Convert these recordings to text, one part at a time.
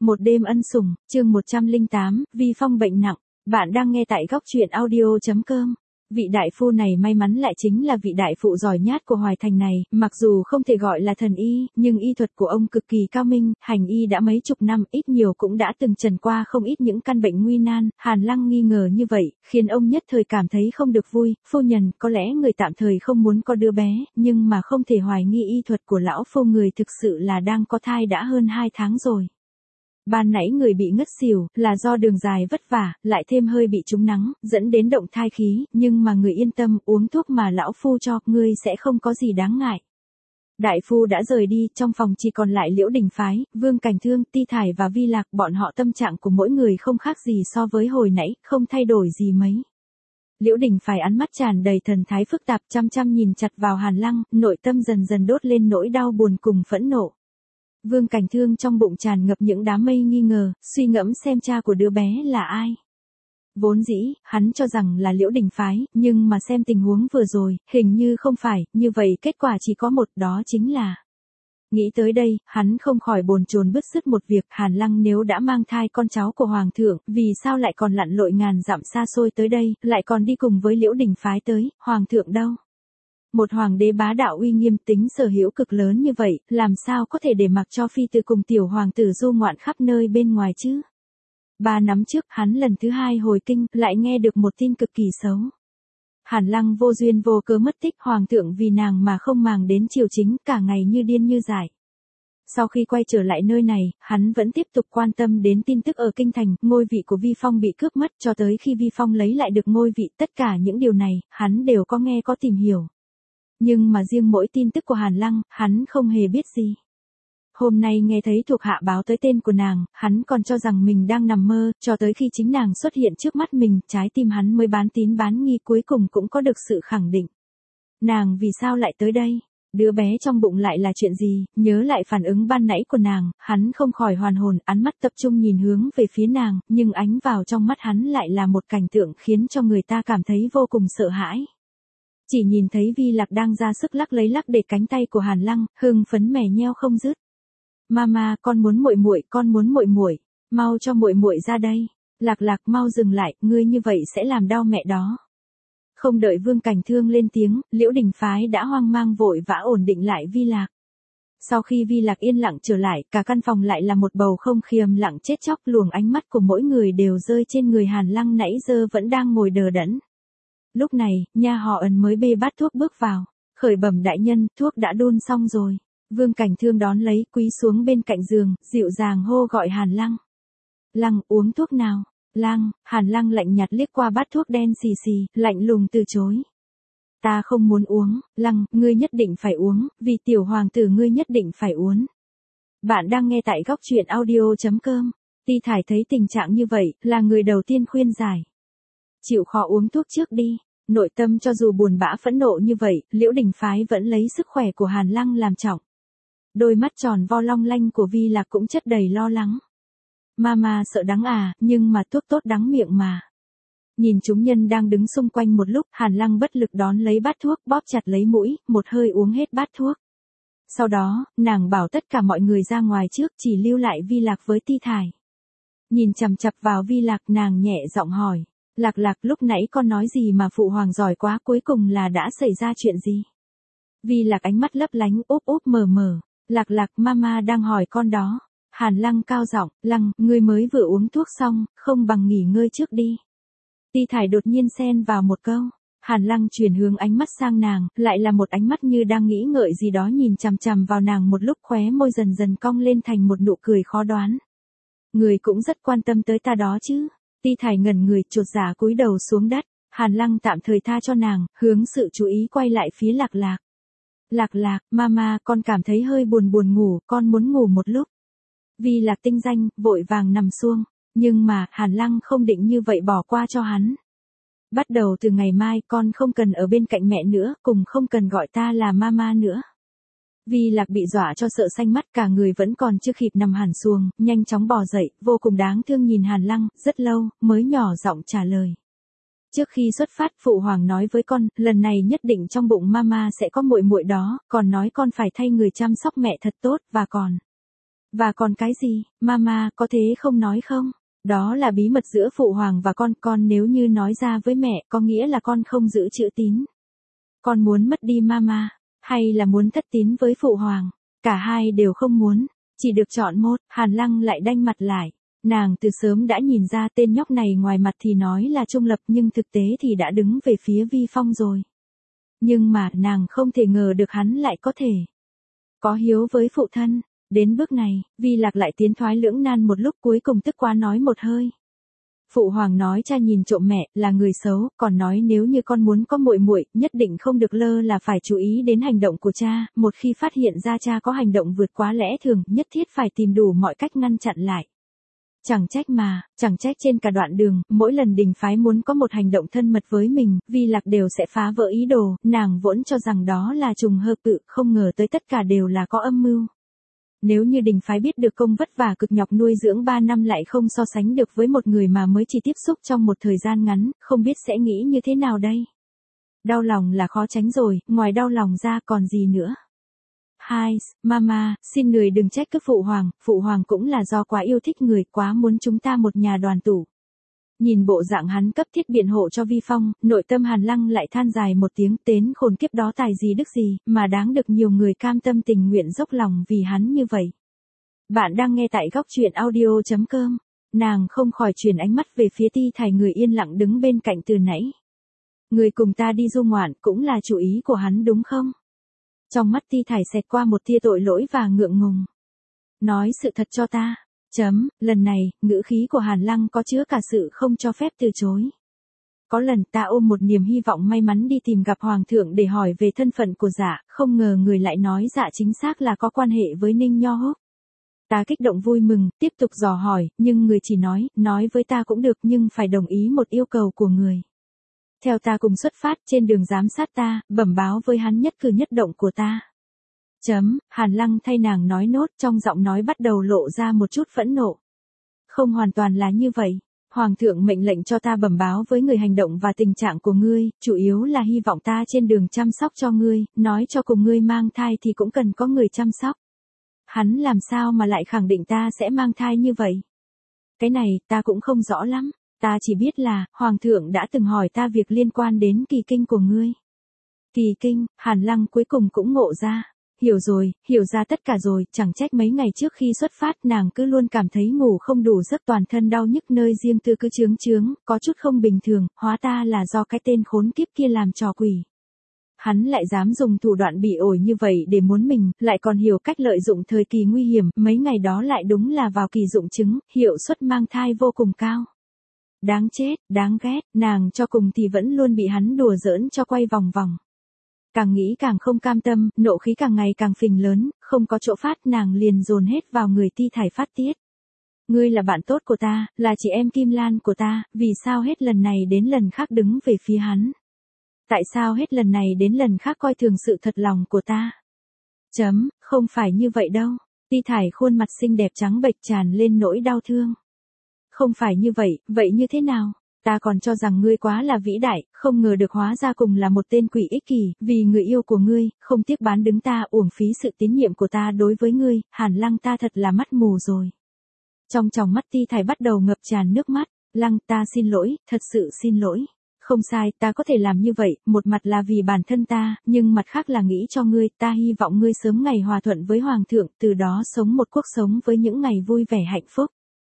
Một đêm ân sủng, chương 108, Vi Phong bệnh nặng. Bạn đang nghe tại góc truyện audio.com. Vị đại phu này may mắn lại chính là vị đại phụ giỏi nhát của Hoài Thành này, mặc dù không thể gọi là thần y, nhưng y thuật của ông cực kỳ cao minh, hành y đã mấy chục năm, ít nhiều cũng đã từng trần qua không ít những căn bệnh nguy nan. Hàn Lăng nghi ngờ như vậy, khiến ông nhất thời cảm thấy không được vui. Phu nhân, có lẽ người tạm thời không muốn có đứa bé, nhưng mà không thể hoài nghi y thuật của lão phu người thực sự là đang có thai đã hơn 2 tháng rồi. Ban nãy người bị ngất xỉu, là do đường dài vất vả, lại thêm hơi bị trúng nắng, dẫn đến động thai khí, nhưng mà người yên tâm, uống thuốc mà lão phu cho, ngươi sẽ không có gì đáng ngại. Đại phu đã rời đi, trong phòng chỉ còn lại Liễu Đình Phái, Vương Cảnh Thương, Ti Thải và Vi Lạc, bọn họ tâm trạng của mỗi người không khác gì so với hồi nãy, không thay đổi gì mấy. Liễu Đình Phái ánh mắt tràn đầy thần thái phức tạp, chăm chăm nhìn chặt vào Hàn Lăng, nội tâm dần dần đốt lên nỗi đau buồn cùng phẫn nộ. Vương Cảnh Thương trong bụng tràn ngập những đám mây nghi ngờ, suy ngẫm xem cha của đứa bé là ai. Vốn dĩ, hắn cho rằng là Liễu Đình Phái, nhưng mà xem tình huống vừa rồi, hình như không phải, như vậy kết quả chỉ có một, đó chính là. Nghĩ tới đây, hắn không khỏi bồn chồn bứt rứt một việc, Hàn Lăng nếu đã mang thai con cháu của Hoàng thượng, vì sao lại còn lặn lội ngàn dặm xa xôi tới đây, lại còn đi cùng với Liễu Đình Phái tới, Hoàng thượng đâu? Một hoàng đế bá đạo uy nghiêm tính sở hữu cực lớn như vậy, làm sao có thể để mặc cho phi tử cùng tiểu hoàng tử du ngoạn khắp nơi bên ngoài chứ? 3 năm trước, hắn lần thứ 2 hồi kinh, lại nghe được một tin cực kỳ xấu. Hàn Lăng vô duyên vô cớ mất tích, hoàng thượng vì nàng mà không màng đến triều chính, cả ngày như điên như dại. Sau khi quay trở lại nơi này, hắn vẫn tiếp tục quan tâm đến tin tức ở kinh thành, ngôi vị của Vi Phong bị cướp mất cho tới khi Vi Phong lấy lại được ngôi vị, tất cả những điều này, hắn đều có nghe có tìm hiểu. Nhưng mà riêng mỗi tin tức của Hàn Lăng, hắn không hề biết gì. Hôm nay nghe thấy thuộc hạ báo tới tên của nàng, hắn còn cho rằng mình đang nằm mơ, cho tới khi chính nàng xuất hiện trước mắt mình, trái tim hắn mới bán tín bán nghi, cuối cùng cũng có được sự khẳng định. Nàng vì sao lại tới đây? Đứa bé trong bụng lại là chuyện gì? Nhớ lại phản ứng ban nãy của nàng, hắn không khỏi hoàn hồn, ánh mắt tập trung nhìn hướng về phía nàng, nhưng ánh vào trong mắt hắn lại là một cảnh tượng khiến cho người ta cảm thấy vô cùng sợ hãi. Chỉ nhìn thấy Vi Lạc đang ra sức lắc lấy lắc để cánh tay của Hàn Lăng, hưng phấn mè nheo không dứt. Mama, con muốn muội muội, con muốn muội muội, mau cho muội muội ra đây. Lạc Lạc mau dừng lại, ngươi như vậy sẽ làm đau mẹ đó. Không đợi Vương Cảnh Thương lên tiếng, Liễu Đình Phái đã hoang mang vội vã ổn định lại Vi Lạc. Sau khi Vi Lạc yên lặng trở lại, cả căn phòng lại là một bầu không khí im lặng chết chóc, luồng ánh mắt của mỗi người đều rơi trên người Hàn Lăng nãy giờ vẫn đang ngồi đờ đẫn. Lúc này, nha họ Ân mới bê bát thuốc bước vào, khởi bẩm đại nhân, thuốc đã đun xong rồi. Vương Cảnh Thương đón lấy, cúi xuống bên cạnh giường, dịu dàng hô gọi Hàn Lăng. Lăng, uống thuốc nào? Lăng, Hàn Lăng lạnh nhạt liếc qua bát thuốc đen xì xì, lạnh lùng từ chối. Ta không muốn uống, Lăng, ngươi nhất định phải uống, vì tiểu hoàng tử ngươi nhất định phải uống. Bạn đang nghe tại góc truyện audio.com. Ti Thải thấy tình trạng như vậy, là người đầu tiên khuyên giải. Chịu khó uống thuốc trước đi. Nội tâm cho dù buồn bã phẫn nộ như vậy, Liễu Đình Phái vẫn lấy sức khỏe của Hàn Lăng làm trọng. Đôi mắt tròn vo long lanh của Vi Lạc cũng chất đầy lo lắng. Mama sợ đắng à, nhưng mà thuốc tốt đắng miệng mà. Nhìn chúng nhân đang đứng xung quanh một lúc, Hàn Lăng bất lực đón lấy bát thuốc, bóp chặt lấy mũi, một hơi uống hết bát thuốc. Sau đó, nàng bảo tất cả mọi người ra ngoài trước, chỉ lưu lại Vi Lạc với Ti Thải. Nhìn chằm chằm vào Vi Lạc, nàng nhẹ giọng hỏi. Lạc Lạc, lúc nãy con nói gì mà phụ hoàng giỏi quá, cuối cùng là đã xảy ra chuyện gì? Vi Lạc ánh mắt lấp lánh, úp úp mờ mờ. Lạc Lạc, mama đang hỏi con đó. Hàn Lăng cao giọng, Lăng, ngươi mới vừa uống thuốc xong, không bằng nghỉ ngơi trước đi. Ti Thải đột nhiên xen vào một câu. Hàn Lăng chuyển hướng ánh mắt sang nàng, lại là một ánh mắt như đang nghĩ ngợi gì đó, nhìn chằm chằm vào nàng một lúc, khóe môi dần dần cong lên thành một nụ cười khó đoán. Người cũng rất quan tâm tới ta đó chứ. Ti Thải ngẩn người, chột dạ cúi đầu xuống đất. Hàn Lăng tạm thời tha cho nàng, hướng sự chú ý quay lại phía Lạc Lạc. Lạc Lạc, mama, con cảm thấy hơi buồn ngủ, con muốn ngủ một lúc. Vi Lạc tinh danh, vội vàng nằm xuông. Nhưng mà, Hàn Lăng không định như vậy bỏ qua cho hắn. Bắt đầu từ ngày mai, con không cần ở bên cạnh mẹ nữa, cùng không cần gọi ta là mama nữa. Vi Lạc bị dọa cho sợ xanh mắt, cả người vẫn còn chưa kịp nằm hẳn xuông, nhanh chóng bò dậy, vô cùng đáng thương nhìn Hàn Lăng, rất lâu, mới nhỏ giọng trả lời. Trước khi xuất phát, phụ hoàng nói với con, lần này nhất định trong bụng mama sẽ có muội muội đó, còn nói con phải thay người chăm sóc mẹ thật tốt, và còn. Và còn cái gì, mama, có thế không nói không? Đó là bí mật giữa phụ hoàng và con nếu như nói ra với mẹ, có nghĩa là con không giữ chữ tín. Con muốn mất đi mama, hay là muốn thất tín với phụ hoàng? Cả hai đều không muốn, chỉ được chọn một. Hàn Lăng lại đanh mặt lại. Nàng từ sớm đã nhìn ra tên nhóc này ngoài mặt thì nói là trung lập nhưng thực tế thì đã đứng về phía Vi Phong rồi. Nhưng mà nàng không thể ngờ được hắn lại có thể có hiếu với phụ thân. Đến bước này, Vi Lạc lại tiến thoái lưỡng nan một lúc, cuối cùng tức quá nói một hơi. Phụ hoàng nói cha nhìn trộm mẹ là người xấu, còn nói nếu như con muốn có muội muội, nhất định không được lơ là phải chú ý đến hành động của cha, một khi phát hiện ra cha có hành động vượt quá lẽ thường, nhất thiết phải tìm đủ mọi cách ngăn chặn lại. Chẳng trách trên cả đoạn đường, mỗi lần Đình phái muốn có một hành động thân mật với mình, Vi Lạc đều sẽ phá vỡ ý đồ, nàng vốn cho rằng đó là trùng hợp tự, không ngờ tới tất cả đều là có âm mưu. Nếu như Đình phái biết được công vất vả cực nhọc nuôi dưỡng 3 năm lại không so sánh được với một người mà mới chỉ tiếp xúc trong một thời gian ngắn, không biết sẽ nghĩ như thế nào đây. Đau lòng là khó tránh rồi, ngoài đau lòng ra còn gì nữa. Hai, mama, xin người đừng trách cứ phụ hoàng cũng là do quá yêu thích người, quá muốn chúng ta một nhà đoàn tụ. Nhìn bộ dạng hắn cấp thiết biện hộ cho Vi Phong, nội tâm Hàn Lăng lại than dài một tiếng, tên khốn kiếp đó tài gì đức gì, mà đáng được nhiều người cam tâm tình nguyện dốc lòng vì hắn như vậy. Bạn đang nghe tại góc truyện audio.com, nàng không khỏi chuyển ánh mắt về phía Ti Thải người yên lặng đứng bên cạnh từ nãy. Người cùng ta đi du ngoạn cũng là chủ ý của hắn đúng không? Trong mắt Ti Thải xẹt qua một tia tội lỗi và ngượng ngùng. Nói sự thật cho ta. Lần này, ngữ khí của Hàn Lăng có chứa cả sự không cho phép từ chối. Có lần ta ôm một niềm hy vọng may mắn đi tìm gặp Hoàng thượng để hỏi về thân phận của Dạ, không ngờ người lại nói Dạ chính xác là có quan hệ với Ninh Nho Húc. Ta kích động vui mừng, tiếp tục dò hỏi, nhưng người chỉ nói với ta cũng được nhưng phải đồng ý một yêu cầu của người. Theo ta cùng xuất phát trên đường giám sát ta, bẩm báo với hắn nhất cử nhất động của ta. Hàn Lăng thay nàng nói nốt, trong giọng nói bắt đầu lộ ra một chút phẫn nộ. Không hoàn toàn là như vậy. Hoàng thượng mệnh lệnh cho ta bẩm báo với người hành động và tình trạng của ngươi, chủ yếu là hy vọng ta trên đường chăm sóc cho ngươi, nói cho cùng ngươi mang thai thì cũng cần có người chăm sóc. Hắn làm sao mà lại khẳng định ta sẽ mang thai như vậy? Cái này, ta cũng không rõ lắm. Ta chỉ biết là, Hoàng thượng đã từng hỏi ta việc liên quan đến kỳ kinh của ngươi. Kỳ kinh, Hàn Lăng cuối cùng cũng ngộ ra. Hiểu ra tất cả rồi, chẳng trách mấy ngày trước khi xuất phát nàng cứ luôn cảm thấy ngủ không đủ giấc, toàn thân đau nhức, nơi riêng tư cứ chướng, có chút không bình thường, hóa ta là do cái tên khốn kiếp kia làm trò quỷ. Hắn lại dám dùng thủ đoạn bị ổi như vậy để muốn mình, lại còn hiểu cách lợi dụng thời kỳ nguy hiểm, mấy ngày đó lại đúng là vào kỳ dụng trứng, hiệu suất mang thai vô cùng cao. Đáng chết, đáng ghét, nàng cho cùng thì vẫn luôn bị hắn đùa giỡn cho quay vòng vòng. Càng nghĩ càng không cam tâm, nộ khí càng ngày càng phình lớn, không có chỗ phát, nàng liền dồn hết vào người Ti Thải phát tiết. Ngươi là bạn tốt của ta, là chị em Kim Lan của ta, vì sao hết lần này đến lần khác đứng về phía hắn? Tại sao hết lần này đến lần khác coi thường sự thật lòng của ta? Không phải như vậy đâu. Ti Thải khuôn mặt xinh đẹp trắng bệch tràn lên nỗi đau thương. Không phải như vậy, vậy như thế nào? Ta còn cho rằng ngươi quá là vĩ đại, không ngờ được hóa ra cùng là một tên quỷ ích kỷ, vì người yêu của ngươi, không tiếc bán đứng ta, uổng phí sự tín nhiệm của ta đối với ngươi, Hàn Lăng ta thật là mắt mù rồi. Trong tròng mắt Ti Thải bắt đầu ngập tràn nước mắt, Lăng ta xin lỗi, thật sự xin lỗi. Không sai, ta có thể làm như vậy, một mặt là vì bản thân ta, nhưng mặt khác là nghĩ cho ngươi, ta hy vọng ngươi sớm ngày hòa thuận với Hoàng thượng, từ đó sống một cuộc sống với những ngày vui vẻ hạnh phúc.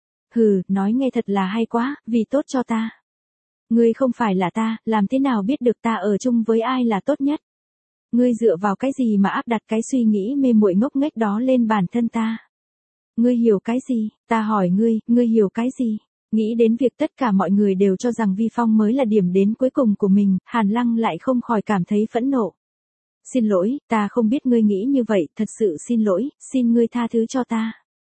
Nói nghe thật là hay quá, vì tốt cho ta. Ngươi không phải là ta, làm thế nào biết được ta ở chung với ai là tốt nhất? Ngươi dựa vào cái gì mà áp đặt cái suy nghĩ mê muội ngốc nghếch đó lên bản thân ta? Ngươi hiểu cái gì? Ta hỏi ngươi hiểu cái gì? Nghĩ đến việc tất cả mọi người đều cho rằng Vi Phong mới là điểm đến cuối cùng của mình, Hàn Lăng lại không khỏi cảm thấy phẫn nộ. Xin lỗi, ta không biết ngươi nghĩ như vậy, thật sự xin lỗi, xin ngươi tha thứ cho ta.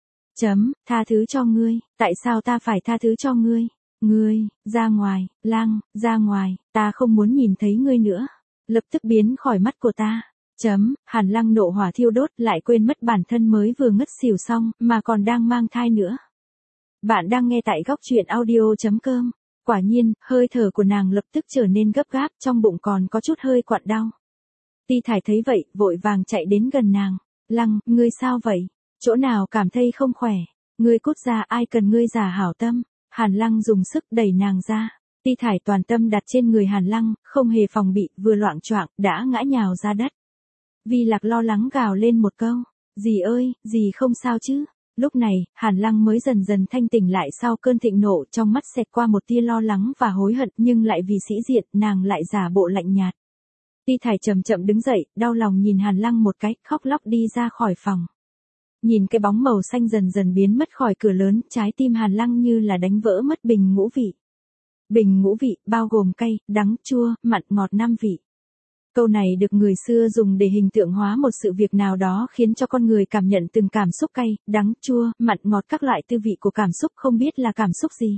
Tha thứ cho ngươi, tại sao ta phải tha thứ cho ngươi? Ngươi, ra ngoài, Lăng, ra ngoài, ta không muốn nhìn thấy ngươi nữa. Lập tức biến khỏi mắt của ta. Hàn Lăng nộ hỏa thiêu đốt, lại quên mất bản thân mới vừa ngất xỉu xong, mà còn đang mang thai nữa. Bạn đang nghe tại góc truyện audio.com. Quả nhiên, hơi thở của nàng lập tức trở nên gấp gáp, trong bụng còn có chút hơi quặn đau. Ti Thải thấy vậy, vội vàng chạy đến gần nàng. Lăng, ngươi sao vậy? Chỗ nào cảm thấy không khỏe? Ngươi cút ra, ai cần ngươi giả hảo tâm. Hàn Lăng dùng sức đẩy nàng ra. Ti Thải toàn tâm đặt trên người Hàn Lăng, không hề phòng bị, vừa loạng choạng, đã ngã nhào ra đất. Vi Lạc lo lắng gào lên một câu. Dì ơi, dì không sao chứ? Lúc này, Hàn Lăng mới dần dần thanh tỉnh lại sau cơn thịnh nộ, trong mắt xẹt qua một tia lo lắng và hối hận, nhưng lại vì sĩ diện, nàng lại giả bộ lạnh nhạt. Ti Thải chậm chậm đứng dậy, đau lòng nhìn Hàn Lăng một cái, khóc lóc đi ra khỏi phòng. Nhìn cái bóng màu xanh dần dần biến mất khỏi cửa lớn, trái tim Hàn Lăng như là đánh vỡ mất bình ngũ vị. Bình ngũ vị, bao gồm cay, đắng, chua, mặn, ngọt 5 vị. Câu này được người xưa dùng để hình tượng hóa một sự việc nào đó khiến cho con người cảm nhận từng cảm xúc cay, đắng, chua, mặn, ngọt các loại tư vị của cảm xúc không biết là cảm xúc gì.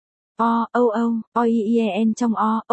O-I-E-N trong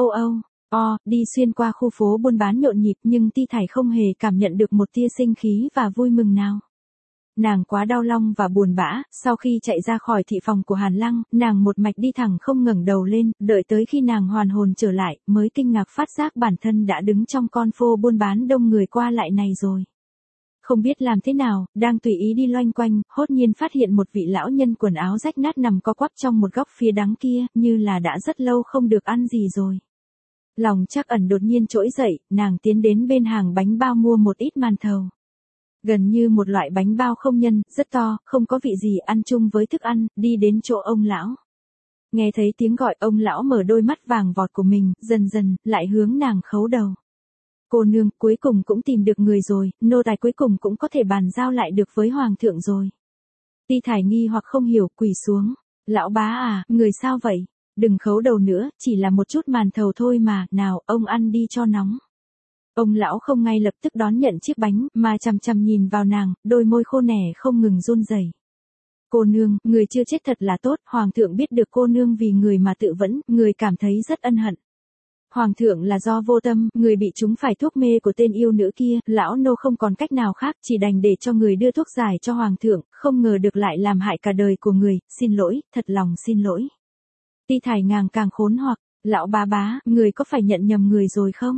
đi xuyên qua khu phố buôn bán nhộn nhịp nhưng Ti Thải không hề cảm nhận được một tia sinh khí và vui mừng nào. Nàng quá đau lòng và buồn bã, sau khi chạy ra khỏi thị phòng của Hàn Lăng, nàng một mạch đi thẳng không ngẩng đầu lên, đợi tới khi nàng hoàn hồn trở lại, mới kinh ngạc phát giác bản thân đã đứng trong con phố buôn bán đông người qua lại này rồi. Không biết làm thế nào, đang tùy ý đi loanh quanh, hốt nhiên phát hiện một vị lão nhân quần áo rách nát nằm co quắp trong một góc phía đằng kia, như là đã rất lâu không được ăn gì rồi. Lòng Trắc Ẩn đột nhiên trỗi dậy, nàng tiến đến bên hàng bánh bao mua một ít màn thầu. Gần như một loại bánh bao không nhân, rất to, không có vị gì ăn chung với thức ăn, đi đến chỗ ông lão. Nghe thấy tiếng gọi, ông lão mở đôi mắt vàng vọt của mình, dần dần, lại hướng nàng khấu đầu. Cô nương, cuối cùng cũng tìm được người rồi, nô tài cuối cùng cũng có thể bàn giao lại được với hoàng thượng rồi. Ti Thải nghi hoặc không hiểu, quỳ xuống. Lão bá à, người sao vậy? Đừng khấu đầu nữa, chỉ là một chút màn thầu thôi mà, nào, ông ăn đi cho nóng. Ông lão không ngay lập tức đón nhận chiếc bánh, mà chằm chằm nhìn vào nàng, đôi môi khô nẻ không ngừng run rẩy. Cô nương, người chưa chết thật là tốt, hoàng thượng biết được cô nương vì người mà tự vẫn, người cảm thấy rất ân hận. Hoàng thượng là do vô tâm, người bị trúng phải thuốc mê của tên yêu nữ kia, lão nô không còn cách nào khác, chỉ đành để cho người đưa thuốc giải cho hoàng thượng, không ngờ được lại làm hại cả đời của người, xin lỗi, thật lòng xin lỗi. Ti Thải ngàng càng khốn hoặc, lão bá, người có phải nhận nhầm người rồi không?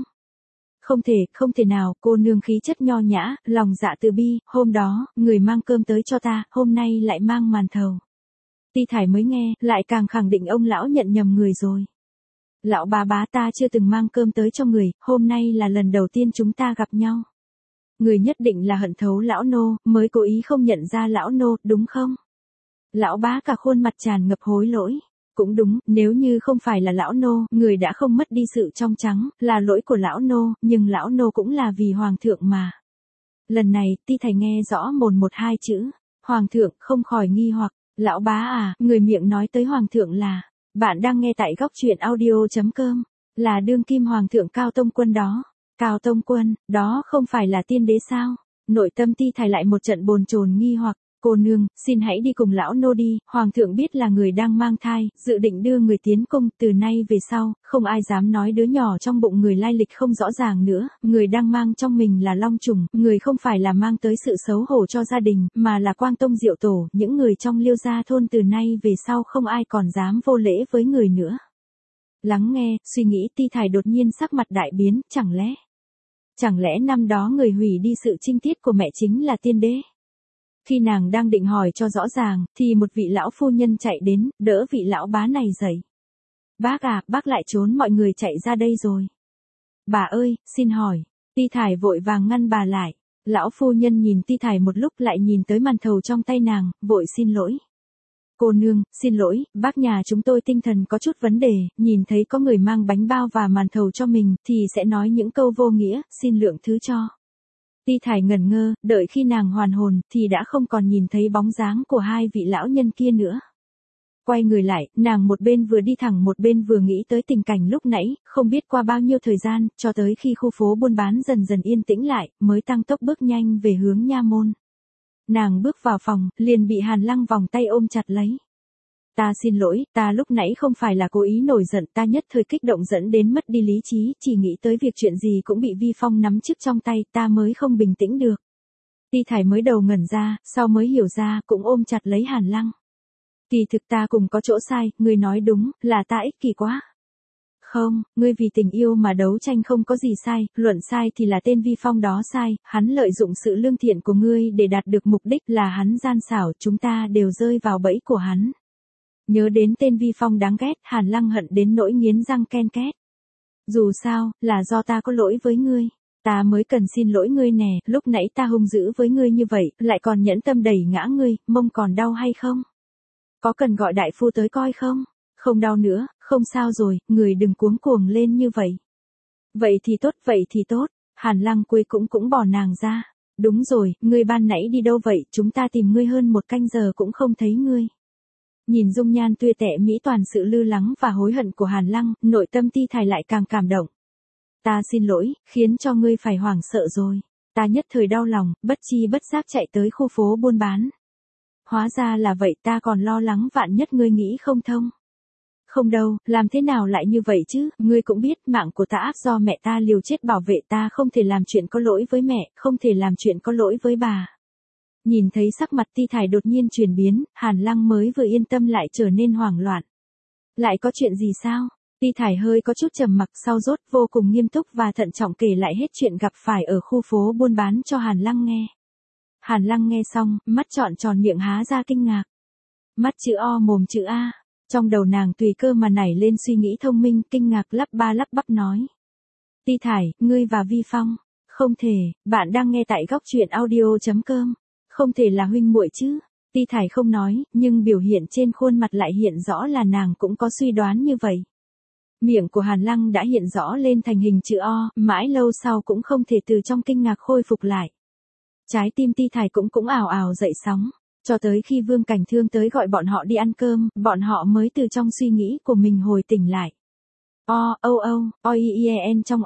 Không thể nào, cô nương khí chất nho nhã, lòng dạ từ bi, hôm đó, người mang cơm tới cho ta, hôm nay lại mang màn thầu. Ti Thải mới nghe, lại càng khẳng định ông lão nhận nhầm người rồi. Lão bá ta chưa từng mang cơm tới cho người, hôm nay là lần đầu tiên chúng ta gặp nhau. Người nhất định là hận thấu lão nô, mới cố ý không nhận ra lão nô, đúng không? Lão bá cả khuôn mặt tràn ngập hối lỗi. Cũng đúng, nếu như không phải là lão nô, người đã không mất đi sự trong trắng, là lỗi của lão nô, nhưng lão nô cũng là vì hoàng thượng mà. Lần này, Ti Thải nghe rõ một hai chữ, hoàng thượng, không khỏi nghi hoặc, lão bá à, người miệng nói tới hoàng thượng là, bạn đang nghe tại góc truyện audio.com, là đương kim hoàng thượng Cao Tông Quân đó. Cao Tông Quân, đó không phải là tiên đế sao? Nội tâm Ti Thải lại một trận bồn chồn nghi hoặc. Cô nương, xin hãy đi cùng lão nô đi, hoàng thượng biết là người đang mang thai, dự định đưa người tiến cung, từ nay về sau, không ai dám nói đứa nhỏ trong bụng người lai lịch không rõ ràng nữa, người đang mang trong mình là long trùng, người không phải là mang tới sự xấu hổ cho gia đình, mà là Quang Tông Diệu Tổ, những người trong Liêu gia thôn từ nay về sau không ai còn dám vô lễ với người nữa. Lắng nghe, suy nghĩ Ti Thải đột nhiên sắc mặt đại biến, chẳng lẽ năm đó người hủy đi sự trinh tiết của mẹ chính là tiên đế? Khi nàng đang định hỏi cho rõ ràng, thì một vị lão phu nhân chạy đến, đỡ vị lão bá này dậy. Bác à, bác lại trốn mọi người chạy ra đây rồi. Bà ơi, xin hỏi. Ti Thải vội vàng ngăn bà lại. Lão phu nhân nhìn Ti Thải một lúc lại nhìn tới màn thầu trong tay nàng, vội xin lỗi. Cô nương, xin lỗi, bác nhà chúng tôi tinh thần có chút vấn đề, nhìn thấy có người mang bánh bao và màn thầu cho mình, thì sẽ nói những câu vô nghĩa, xin lượng thứ cho. Ti Thải ngẩn ngơ, đợi khi nàng hoàn hồn, thì đã không còn nhìn thấy bóng dáng của hai vị lão nhân kia nữa. Quay người lại, nàng một bên vừa đi thẳng một bên vừa nghĩ tới tình cảnh lúc nãy, không biết qua bao nhiêu thời gian, cho tới khi khu phố buôn bán dần dần yên tĩnh lại, mới tăng tốc bước nhanh về hướng nha môn. Nàng bước vào phòng, liền bị Hàn Lăng vòng tay ôm chặt lấy. Ta xin lỗi, ta lúc nãy không phải là cố ý nổi giận, ta nhất thời kích động dẫn đến mất đi lý trí, chỉ nghĩ tới việc chuyện gì cũng bị Vi Phong nắm trước trong tay, ta mới không bình tĩnh được. Ti Thải mới đầu ngẩn ra, sau mới hiểu ra, cũng ôm chặt lấy Hàn Lăng. Kỳ thực ta cùng có chỗ sai, người nói đúng, là ta ích kỷ quá. Không, ngươi vì tình yêu mà đấu tranh không có gì sai, luận sai thì là tên Vi Phong đó sai, hắn lợi dụng sự lương thiện của ngươi để đạt được mục đích, là hắn gian xảo, chúng ta đều rơi vào bẫy của hắn. Nhớ đến tên Vi Phong đáng ghét, Hàn Lăng hận đến nỗi nghiến răng ken két. Dù sao, là do ta có lỗi với ngươi. Ta mới cần xin lỗi ngươi nè, lúc nãy ta hung dữ với ngươi như vậy, lại còn nhẫn tâm đẩy ngã ngươi, mông còn đau hay không? Có cần gọi đại phu tới coi không? Không đau nữa, không sao rồi, người đừng cuống cuồng lên như vậy. Vậy thì tốt, Hàn Lăng cuối cũng bỏ nàng ra. Đúng rồi, ngươi ban nãy đi đâu vậy, chúng ta tìm ngươi hơn 1 canh giờ cũng không thấy ngươi. Nhìn dung nhan tươi tẻ mỹ toàn sự lư lắng và hối hận của Hàn Lăng, nội tâm Ti Thải lại càng cảm động. Ta xin lỗi, khiến cho ngươi phải hoảng sợ rồi. Ta nhất thời đau lòng, bất chi bất giác chạy tới khu phố buôn bán. Hóa ra là vậy, ta còn lo lắng vạn nhất ngươi nghĩ không thông. Không đâu, làm thế nào lại như vậy chứ, ngươi cũng biết mạng của ta áp do mẹ ta liều chết bảo vệ ta, không thể làm chuyện có lỗi với mẹ, không thể làm chuyện có lỗi với bà. Nhìn thấy sắc mặt Ti Thải đột nhiên chuyển biến, Hàn Lăng mới vừa yên tâm lại trở nên hoảng loạn. Lại có chuyện gì sao? Ti Thải hơi có chút trầm mặc, sau rốt vô cùng nghiêm túc và thận trọng kể lại hết chuyện gặp phải ở khu phố buôn bán cho Hàn Lăng nghe. Hàn Lăng nghe xong, mắt trọn tròn miệng há ra kinh ngạc. Mắt chữ O mồm chữ A. Trong đầu nàng tùy cơ mà nảy lên suy nghĩ thông minh, kinh ngạc lắp bắp nói. Ti Thải, ngươi và Vi Phong. Không thể, bạn đang nghe tại góc truyện audio.com. Không thể là huynh muội chứ. Ti Thải không nói, nhưng biểu hiện trên khuôn mặt lại hiện rõ là nàng cũng có suy đoán như vậy. Miệng của Hàn Lăng đã hiện rõ lên thành hình chữ O, mãi lâu sau cũng không thể từ trong kinh ngạc khôi phục lại. Trái tim Ti Thải cũng ào ào dậy sóng, cho tới khi Vương Cảnh Thương tới gọi bọn họ đi ăn cơm, bọn họ mới từ trong suy nghĩ của mình hồi tỉnh lại. Trong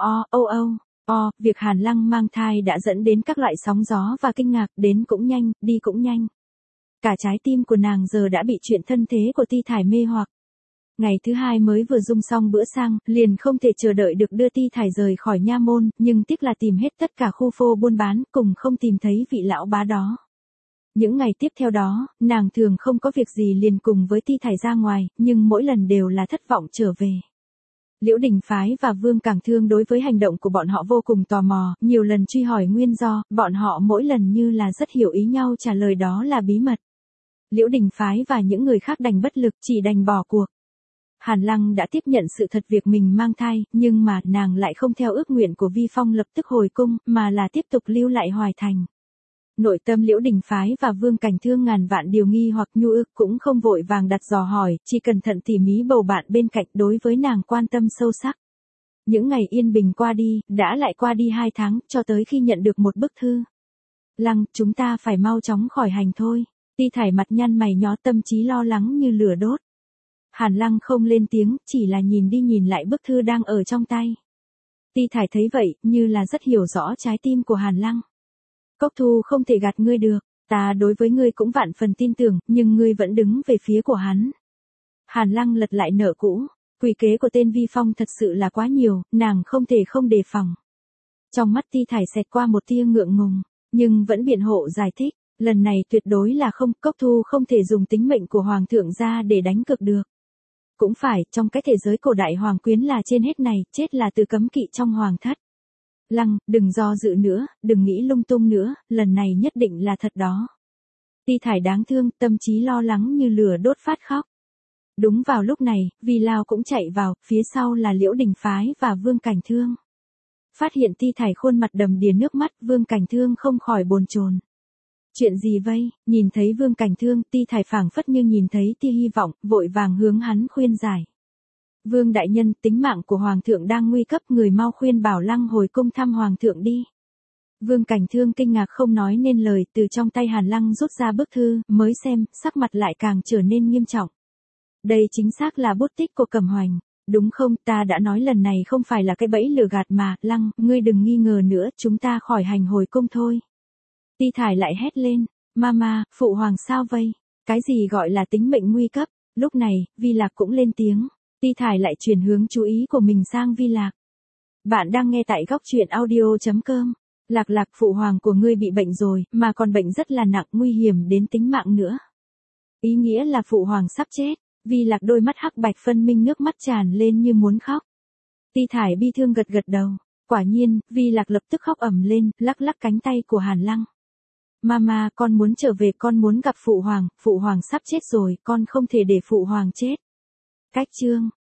việc Hàn Lăng mang thai đã dẫn đến các loại sóng gió và kinh ngạc, đến cũng nhanh, đi cũng nhanh. Cả trái tim của nàng giờ đã bị chuyện thân thế của Ti Thải mê hoặc. Ngày thứ 2 mới vừa dung xong bữa sang, liền không thể chờ đợi được đưa Ti Thải rời khỏi nha môn, nhưng tiếc là tìm hết tất cả khu phố buôn bán, cùng không tìm thấy vị lão bá đó. Những ngày tiếp theo đó, nàng thường không có việc gì liền cùng với Ti Thải ra ngoài, nhưng mỗi lần đều là thất vọng trở về. Liễu Đình Phái và Vương Cảng Thương đối với hành động của bọn họ vô cùng tò mò, nhiều lần truy hỏi nguyên do, bọn họ mỗi lần như là rất hiểu ý nhau trả lời đó là bí mật. Liễu Đình Phái và những người khác đành bất lực, chỉ đành bỏ cuộc. Hàn Lăng đã tiếp nhận sự thật việc mình mang thai, nhưng mà nàng lại không theo ước nguyện của Vi Phong lập tức hồi cung, mà là tiếp tục lưu lại Hoài Thành. Nội tâm Liễu Đình Phái và Vương Cảnh Thương ngàn vạn điều nghi hoặc nhu ước cũng không vội vàng đặt dò hỏi, chỉ cẩn thận tỉ mí bầu bạn bên cạnh đối với nàng quan tâm sâu sắc. Những ngày yên bình qua đi, đã lại qua đi 2 tháng, cho tới khi nhận được một bức thư. Lăng, chúng ta phải mau chóng khỏi hành thôi. Ti Thải mặt nhăn mày nhó, tâm trí lo lắng như lửa đốt. Hàn Lăng không lên tiếng, chỉ là nhìn đi nhìn lại bức thư đang ở trong tay. Ti Thải thấy vậy, như là rất hiểu rõ trái tim của Hàn Lăng. Cốc Thu không thể gạt ngươi được, ta đối với ngươi cũng vạn phần tin tưởng, nhưng ngươi vẫn đứng về phía của hắn. Hàn Lăng lật lại nợ cũ, quỷ kế của tên Vi Phong thật sự là quá nhiều, nàng không thể không đề phòng. Trong mắt Ti Thải xẹt qua một tia ngượng ngùng, nhưng vẫn biện hộ giải thích, lần này tuyệt đối là không, Cốc Thu không thể dùng tính mệnh của Hoàng thượng ra để đánh cược được. Cũng phải, trong cái thế giới cổ đại hoàng quyến là trên hết này, chết là từ cấm kỵ trong hoàng thất. Lăng, đừng do dự nữa, đừng nghĩ lung tung nữa, lần này nhất định là thật đó. Ti Thải đáng thương, tâm trí lo lắng như lửa đốt phát khóc. Đúng vào lúc này, Vi Lao cũng chạy vào, phía sau là Liễu Đình Phái và Vương Cảnh Thương. Phát hiện Ti Thải khuôn mặt đầm đìa nước mắt, Vương Cảnh Thương không khỏi bồn chồn. Chuyện gì vây, nhìn thấy Vương Cảnh Thương, Ti Thải phảng phất như nhìn thấy tia hy vọng, vội vàng hướng hắn khuyên giải. Vương đại nhân, tính mạng của Hoàng thượng đang nguy cấp, người mau khuyên bảo Lăng hồi cung thăm Hoàng thượng đi. Vương Cảnh Thương kinh ngạc không nói nên lời, từ trong tay Hàn Lăng rút ra bức thư, mới xem, sắc mặt lại càng trở nên nghiêm trọng. Đây chính xác là bút tích của Cẩm Hoành. Đúng không, ta đã nói lần này không phải là cái bẫy lừa gạt mà, Lăng, ngươi đừng nghi ngờ nữa, chúng ta khỏi hành hồi cung thôi. Ti Thải lại hét lên, Mama, phụ hoàng sao vây? Cái gì gọi là tính mệnh nguy cấp? Lúc này, Vi Lạc cũng lên tiếng. Ti Thải lại chuyển hướng chú ý của mình sang Vi Lạc. Bạn đang nghe tại góc truyện audio.com. Lạc Lạc, phụ hoàng của ngươi bị bệnh rồi, mà còn bệnh rất là nặng, nguy hiểm đến tính mạng nữa. Ý nghĩa là phụ hoàng sắp chết. Vi Lạc đôi mắt hắc bạch phân minh, nước mắt tràn lên như muốn khóc. Ti Thải bi thương gật gật đầu. Quả nhiên, Vi Lạc lập tức khóc ầm lên, lắc lắc cánh tay của Hàn Lăng. Mama, con muốn trở về, con muốn gặp Phụ Hoàng sắp chết rồi, con không thể để Phụ Hoàng chết. Cách chương